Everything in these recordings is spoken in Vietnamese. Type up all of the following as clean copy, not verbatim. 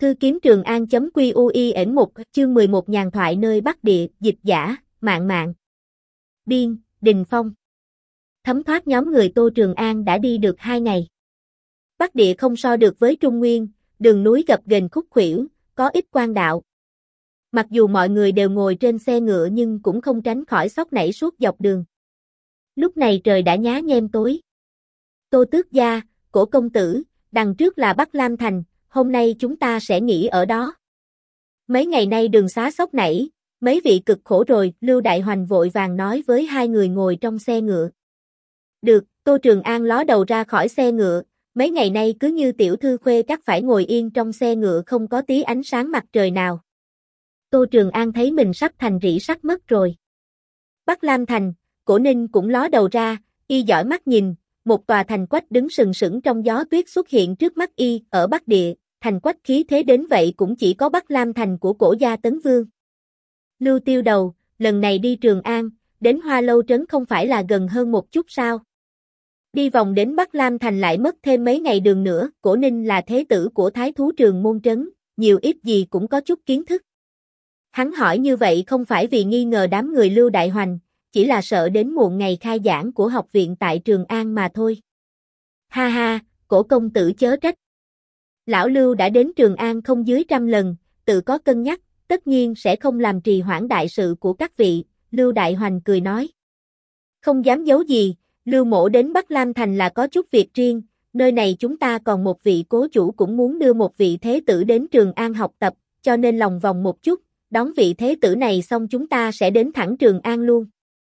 Thư kiếm Trường An.quy ẩn 1 chương 11 nhàn thoại nơi Bắc Địa, dịch giả, Mạn Mạn. Biên, Đình Phong. Thấm thoát nhóm người Tô Trường An đã đi được 2 ngày. Bắc Địa không so được với Trung Nguyên, đường núi gập ghềnh khúc khuỷu, có ít quan đạo. Mặc dù mọi người đều ngồi trên xe ngựa nhưng cũng không tránh khỏi sóc nảy suốt dọc đường. Lúc này trời đã nhá nhem tối. Tô Tước gia, Cổ công tử, đằng trước là Bắc Lam Thành, hôm nay chúng ta sẽ nghỉ ở đó. Mấy ngày nay đường xá sóc nảy, mấy vị cực khổ rồi, Lưu Đại Hoành vội vàng nói với 2 người ngồi trong xe ngựa. Được, Tô Trường An ló đầu ra khỏi xe ngựa, mấy ngày nay cứ như tiểu thư khuê các phải ngồi yên trong xe ngựa không có tí ánh sáng mặt trời nào. Tô Trường An thấy mình sắp thành rỉ sắt mất rồi. Bắc Lam Thành, Cổ Ninh cũng ló đầu ra, y dõi mắt nhìn, một tòa thành quách đứng sừng sững trong gió tuyết xuất hiện trước mắt y, ở Bắc Địa, thành quách khí thế đến vậy cũng chỉ có Bắc Lam Thành của Cổ gia Tấn Vương. Lưu Tiêu Đầu, lần này đi Trường An, đến Hoa Lâu Trấn không phải là gần hơn một chút sao? Đi vòng đến Bắc Lam Thành lại mất thêm mấy ngày đường nữa, Cổ Ninh là thế tử của Thái thú Trường Môn Trấn, nhiều ít gì cũng có chút kiến thức. Hắn hỏi như vậy không phải vì nghi ngờ đám người Lưu Đại Hoành, chỉ là sợ đến muộn ngày khai giảng của học viện tại Trường An mà thôi. Ha ha, Cổ công tử chớ trách. Lão Lưu đã đến Trường An không dưới 100 lần, tự có cân nhắc, tất nhiên sẽ không làm trì hoãn đại sự của các vị, Lưu Đại Hoành cười nói. Không dám giấu gì, Lưu mỗ đến Bắc Lam Thành là có chút việc riêng, nơi này chúng ta còn một vị cố chủ cũng muốn đưa một vị thế tử đến Trường An học tập, cho nên lòng vòng một chút, đón vị thế tử này xong chúng ta sẽ đến thẳng Trường An luôn.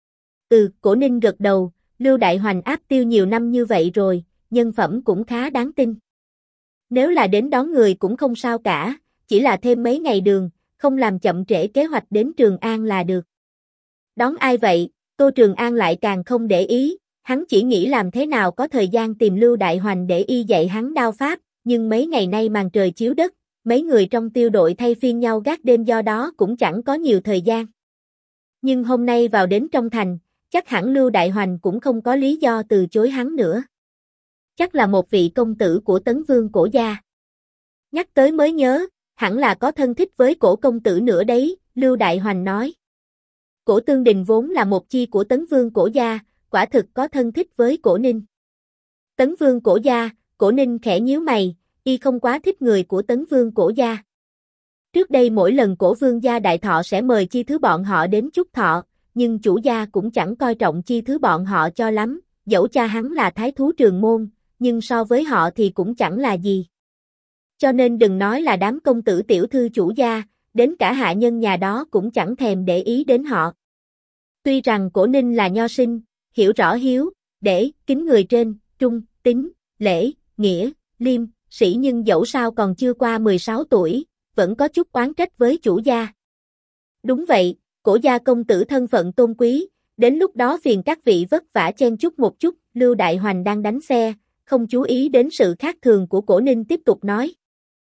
Cổ Ninh gật đầu, Lưu Đại Hoành áp tiêu nhiều năm như vậy rồi, nhân phẩm cũng khá đáng tin. Nếu là đến đón người cũng không sao cả, chỉ là thêm mấy ngày đường, không làm chậm trễ kế hoạch đến Trường An là được. Đón ai vậy? Tô Trường An lại càng không để ý, hắn chỉ nghĩ làm thế nào có thời gian tìm Lưu Đại Hoành để y dạy hắn đao pháp, nhưng mấy ngày nay màn trời chiếu đất, mấy người trong tiêu đội thay phiên nhau gác đêm do đó cũng chẳng có nhiều thời gian. Nhưng hôm nay vào đến trong thành, chắc hẳn Lưu Đại Hoành cũng không có lý do từ chối hắn nữa. Chắc là một vị công tử của Tấn Vương Cổ gia. Nhắc tới mới nhớ, hẳn là có thân thích với Cổ công tử nữa đấy, Lưu Đại Hoành nói. Cổ Tương Đình vốn là một chi của Tấn Vương Cổ gia, quả thực có thân thích với Cổ Ninh. Tấn Vương Cổ gia, Cổ Ninh khẽ nhíu mày, y không quá thích người của Tấn Vương Cổ gia. Trước đây mỗi lần Cổ Vương gia đại thọ sẽ mời chi thứ bọn họ đến chúc thọ, nhưng chủ gia cũng chẳng coi trọng chi thứ bọn họ cho lắm, dẫu cha hắn là thái thú Trường Môn, nhưng so với họ thì cũng chẳng là gì. Cho nên đừng nói là đám công tử tiểu thư chủ gia, đến cả hạ nhân nhà đó cũng chẳng thèm để ý đến họ. Tuy rằng Cổ Ninh là nho sinh, hiểu rõ hiếu, để, kính người trên, trung, tín, lễ, nghĩa, liêm, sĩ nhưng dẫu sao còn chưa qua 16 tuổi, vẫn có chút oán trách với chủ gia. Đúng vậy, Cổ gia công tử thân phận tôn quý, đến lúc đó phiền các vị vất vả chen chúc một chút, Lưu Đại Hoành đang đánh xe, không chú ý đến sự khác thường của Cổ Ninh tiếp tục nói.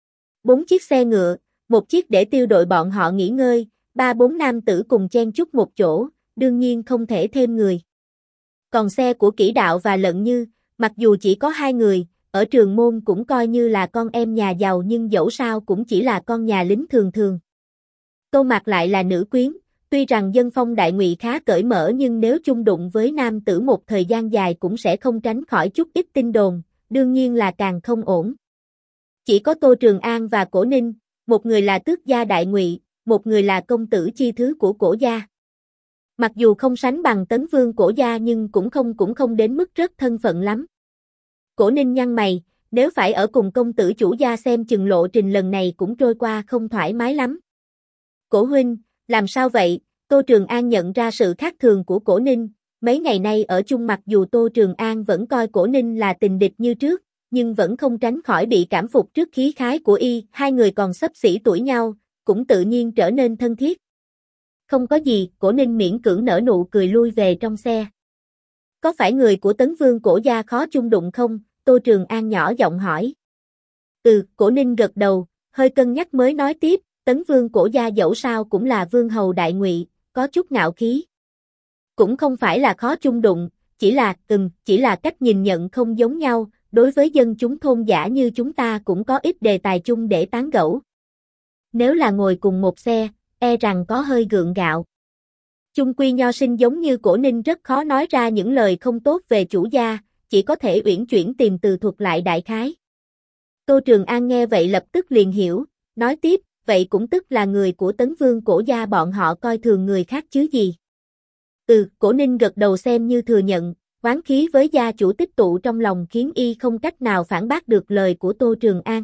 4 chiếc xe ngựa, một chiếc để tiêu đội bọn họ nghỉ ngơi, 3-4 nam tử cùng chen chúc một chỗ, đương nhiên không thể thêm người. Còn xe của Kỷ Đạo và Lận Như, mặc dù chỉ có 2 người, ở Trường Môn cũng coi như là con em nhà giàu nhưng dẫu sao cũng chỉ là con nhà lính thường thường. Tô Mạc lại là nữ quyến, tuy rằng dân phong đại ngụy khá cởi mở nhưng nếu chung đụng với nam tử một thời gian dài cũng sẽ không tránh khỏi chút ít tin đồn, đương nhiên là càng không ổn. Chỉ có Tô Trường An và Cổ Ninh, một người là tước gia đại ngụy, một người là công tử chi thứ của Cổ gia. Mặc dù không sánh bằng Tấn Vương Cổ gia nhưng cũng không đến mức rất thân phận lắm. Cổ Ninh nhăn mày, nếu phải ở cùng công tử chủ gia xem chừng lộ trình lần này cũng trôi qua không thoải mái lắm. Cổ huynh, làm sao vậy? Tô Trường An nhận ra sự khác thường của Cổ Ninh, mấy ngày nay ở chung mặc dù Tô Trường An vẫn coi Cổ Ninh là tình địch như trước, nhưng vẫn không tránh khỏi bị cảm phục trước khí khái của y, 2 người còn xấp xỉ tuổi nhau, cũng tự nhiên trở nên thân thiết. Không có gì, Cổ Ninh miễn cưỡng nở nụ cười lui về trong xe. Có phải người của Tấn Vương Cổ gia khó chung đụng không? Tô Trường An nhỏ giọng hỏi. Cổ Ninh gật đầu, hơi cân nhắc mới nói tiếp, Tấn Vương Cổ gia dẫu sao cũng là vương hầu đại ngụy, có chút ngạo khí. Cũng không phải là khó chung đụng, chỉ là cách nhìn nhận không giống nhau, đối với dân chúng thôn dã như chúng ta cũng có ít đề tài chung để tán gẫu. Nếu là ngồi cùng một xe, e rằng có hơi gượng gạo. Chung quy nho sinh giống như Cổ Ninh rất khó nói ra những lời không tốt về chủ gia, chỉ có thể uyển chuyển tìm từ thuật lại đại khái. Tô Trường An nghe vậy lập tức liền hiểu, nói tiếp, vậy cũng tức là người của Tấn Vương Cổ gia bọn họ coi thường người khác chứ gì. Cổ Ninh gật đầu xem như thừa nhận, oán khí với gia chủ tích tụ trong lòng khiến y không cách nào phản bác được lời của Tô Trường An.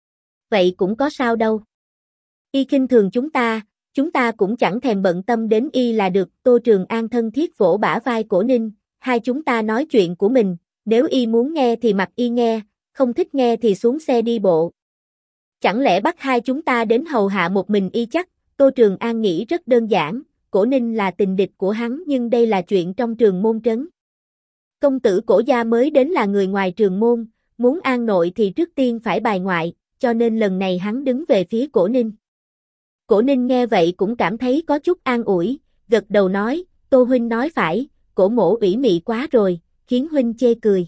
Vậy cũng có sao đâu. Y khinh thường chúng ta cũng chẳng thèm bận tâm đến y là được. Tô Trường An thân thiết vỗ bả vai Cổ Ninh, hai chúng ta nói chuyện của mình, nếu y muốn nghe thì mặc y nghe, không thích nghe thì xuống xe đi bộ. Chẳng lẽ bắt hai chúng ta đến hầu hạ một mình y chắc? Tô Trường An nghĩ rất đơn giản, Cổ Ninh là tình địch của hắn nhưng đây là chuyện trong trường môn trấn. Công tử Cổ gia mới đến là người ngoài trường môn, muốn an nội thì trước tiên phải bài ngoại, cho nên lần này hắn đứng về phía Cổ Ninh. Cổ Ninh nghe vậy cũng cảm thấy có chút an ủi, gật đầu nói, Tô huynh nói phải, Cổ mỗ ủy mị quá rồi, khiến huynh chê cười.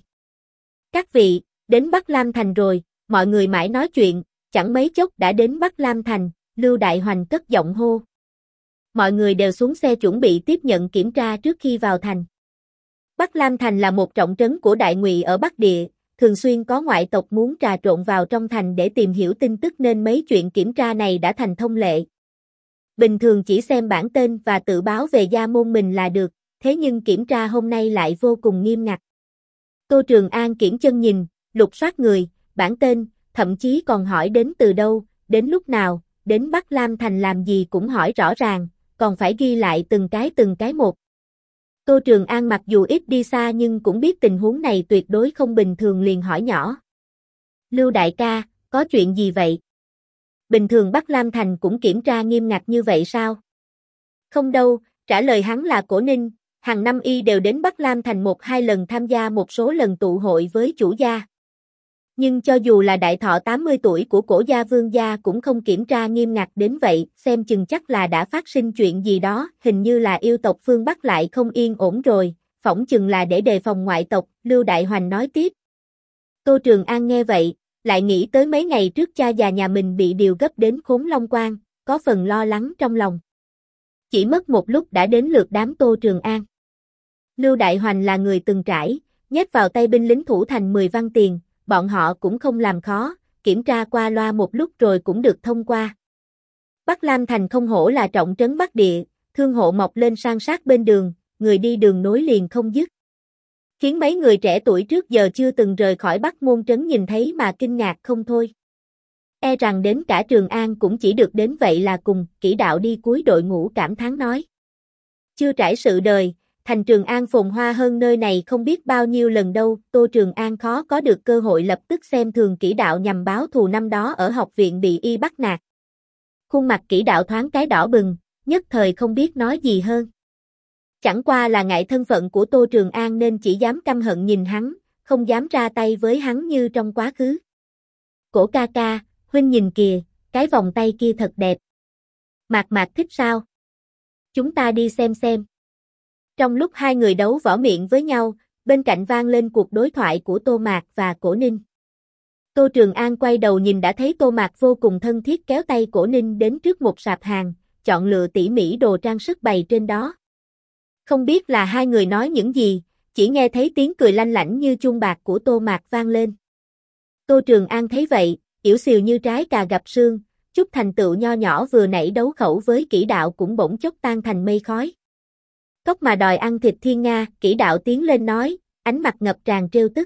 Các vị, đến Bắc Lam Thành rồi, mọi người mãi nói chuyện, chẳng mấy chốc đã đến Bắc Lam Thành, Lưu Đại Hoành cất giọng hô. Mọi người đều xuống xe chuẩn bị tiếp nhận kiểm tra trước khi vào thành. Bắc Lam Thành là một trọng trấn của Đại Ngụy ở Bắc Địa, thường xuyên có ngoại tộc muốn trà trộn vào trong thành để tìm hiểu tin tức nên mấy chuyện kiểm tra này đã thành thông lệ. Bình thường chỉ xem bản tên và tự báo về gia môn mình là được, thế nhưng kiểm tra hôm nay lại vô cùng nghiêm ngặt. Tô Trường An kiễng chân nhìn, lục soát người, bản tên, thậm chí còn hỏi đến từ đâu, đến lúc nào, đến Bắc Lam Thành làm gì cũng hỏi rõ ràng, còn phải ghi lại từng cái một. Tô Trường An mặc dù ít đi xa nhưng cũng biết tình huống này tuyệt đối không bình thường liền hỏi nhỏ. Lưu đại ca, có chuyện gì vậy? Bình thường Bắc Lam Thành cũng kiểm tra nghiêm ngặt như vậy sao? Không đâu, trả lời hắn là Cổ Ninh, hàng năm y đều đến Bắc Lam Thành 1-2 lần tham gia một số lần tụ hội với chủ gia. Nhưng cho dù là đại thọ 80 tuổi của Cổ gia Vương gia cũng không kiểm tra nghiêm ngặt đến vậy, xem chừng chắc là đã phát sinh chuyện gì đó, hình như là yêu tộc phương Bắc lại không yên ổn rồi, phỏng chừng là để đề phòng ngoại tộc, Lưu Đại Hoành nói tiếp. Tô Trường An nghe vậy, lại nghĩ tới mấy ngày trước cha già nhà mình bị điều gấp đến Khốn Long Quan, có phần lo lắng trong lòng. Chỉ mất một lúc đã đến lượt đám Tô Trường An. Lưu Đại Hoành là người từng trải, nhét vào tay binh lính thủ thành 10 văn tiền, bọn họ cũng không làm khó, kiểm tra qua loa một lúc rồi cũng được thông qua. Bắc Lam Thành không hổ là trọng trấn Bắc Địa, thương hộ mọc lên san sát bên đường, người đi đường nối liền không dứt. Khiến mấy người trẻ tuổi trước giờ chưa từng rời khỏi Bắc Môn trấn nhìn thấy mà kinh ngạc không thôi. E rằng đến cả Trường An cũng chỉ được đến vậy là cùng, Kỷ Đạo đi cuối đội ngũ cảm thán nói. Chưa trải sự đời, thành Trường An phồn hoa hơn nơi này không biết bao nhiêu lần đâu, Tô Trường An khó có được cơ hội lập tức xem thường Kỷ Đạo nhằm báo thù năm đó ở học viện bị y bắt nạt. Khuôn mặt Kỷ Đạo thoáng cái đỏ bừng, nhất thời không biết nói gì hơn. Chẳng qua là ngại thân phận của Tô Trường An nên chỉ dám căm hận nhìn hắn, không dám ra tay với hắn như trong quá khứ. Cổ ca ca, huynh nhìn kìa, cái vòng tay kia thật đẹp. Mạc Mạc thích sao? Chúng ta đi xem. Trong lúc hai người đấu võ miệng với nhau, bên cạnh vang lên cuộc đối thoại của Tô Mạc và Cổ Ninh. Tô Trường An quay đầu nhìn đã thấy Tô Mạc vô cùng thân thiết kéo tay Cổ Ninh đến trước một sạp hàng, chọn lựa tỉ mỉ đồ trang sức bày trên đó. Không biết là hai người nói những gì, chỉ nghe thấy tiếng cười lanh lảnh như chuông bạc của Tô Mạc vang lên. Tô Trường An thấy vậy, yểu xìu như trái cà gặp sương, chút thành tựu nho nhỏ vừa nãy đấu khẩu với Kỷ Đạo cũng bỗng chốc tan thành mây khói. Cóc mà đòi ăn thịt thiên nga, Kỷ Đạo tiến lên nói, ánh mặt ngập tràn trêu tức.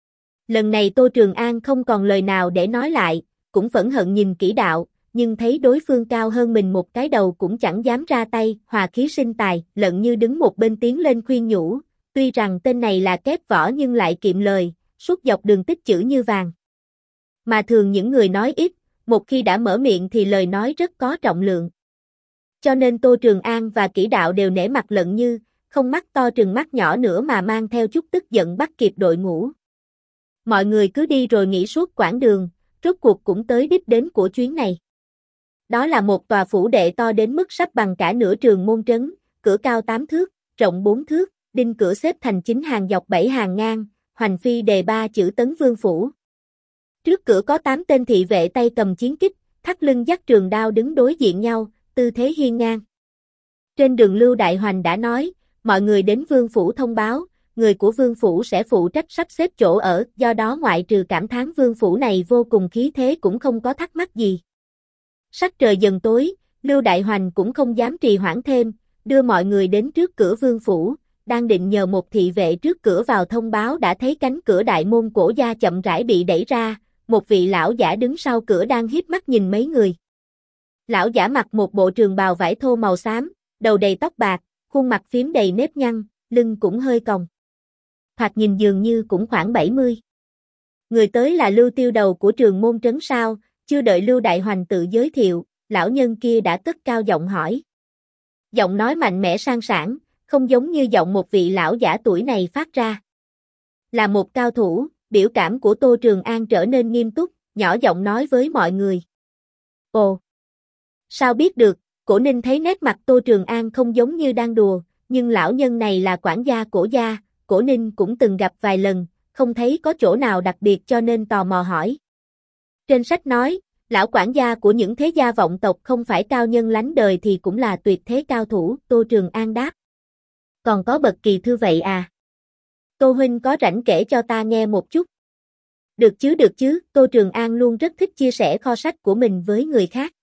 Lần này Tô Trường An không còn lời nào để nói lại, cũng phẫn hận nhìn Kỷ Đạo, nhưng thấy đối phương cao hơn mình một cái đầu cũng chẳng dám ra tay, hòa khí sinh tài, lận như đứng một bên tiến lên khuyên nhủ, tuy rằng tên này là kép võ nhưng lại kiệm lời, suốt dọc đường tích chữ như vàng. Mà thường những người nói ít, một khi đã mở miệng thì lời nói rất có trọng lượng. Cho nên Tô Trường An và Kỷ Đạo đều nể mặt lận như, không mắt to trừng mắt nhỏ nữa mà mang theo chút tức giận bắt kịp đội ngũ. Mọi người cứ đi rồi nghỉ suốt quãng đường, rốt cuộc cũng tới đích đến của chuyến này. Đó là một tòa phủ đệ to đến mức sắp bằng cả nửa trường môn trấn, cửa cao 8 thước, rộng 4 thước, đinh cửa xếp thành 9 hàng dọc 7 hàng ngang, hoành phi đề 3 chữ Tấn Vương Phủ. Trước cửa có 8 tên thị vệ tay cầm chiến kích, thắt lưng dắt trường đao đứng đối diện nhau, tư thế hiên ngang. Trên đường Lưu Đại Hoành đã nói, mọi người đến Vương Phủ thông báo, người của Vương Phủ sẽ phụ trách sắp xếp chỗ ở, do đó ngoại trừ cảm thán Vương Phủ này vô cùng khí thế cũng không có thắc mắc gì. Sắc trời dần tối, Lưu Đại Hoành cũng không dám trì hoãn thêm, đưa mọi người đến trước cửa Vương Phủ, đang định nhờ một thị vệ trước cửa vào thông báo đã thấy cánh cửa đại môn cổ gia chậm rãi bị đẩy ra, một vị lão giả đứng sau cửa đang híp mắt nhìn mấy người. Lão giả mặc một bộ trường bào vải thô màu xám, đầu đầy tóc bạc, khuôn mặt phím đầy nếp nhăn, lưng cũng hơi còng. Thoạt nhìn dường như cũng khoảng 70. Người tới là Lưu Tiêu đầu của trường môn trấn sao, chưa đợi Lưu Đại Hoành tự giới thiệu, lão nhân kia đã cất cao giọng hỏi. Giọng nói mạnh mẽ sang sảng, không giống như giọng một vị lão giả tuổi này phát ra. Là một cao thủ, biểu cảm của Tô Trường An trở nên nghiêm túc, nhỏ giọng nói với mọi người. Ồ! Sao biết được? Cổ Ninh thấy nét mặt Tô Trường An không giống như đang đùa, nhưng lão nhân này là quản gia Cổ gia, Cổ Ninh cũng từng gặp vài lần, không thấy có chỗ nào đặc biệt cho nên tò mò hỏi. Trên sách nói, lão quản gia của những thế gia vọng tộc không phải cao nhân lánh đời thì cũng là tuyệt thế cao thủ, Tô Trường An đáp. Còn có bậc kỳ thư vậy à? Tô huynh có rảnh kể cho ta nghe một chút. Được chứ, Tô Trường An luôn rất thích chia sẻ kho sách của mình với người khác.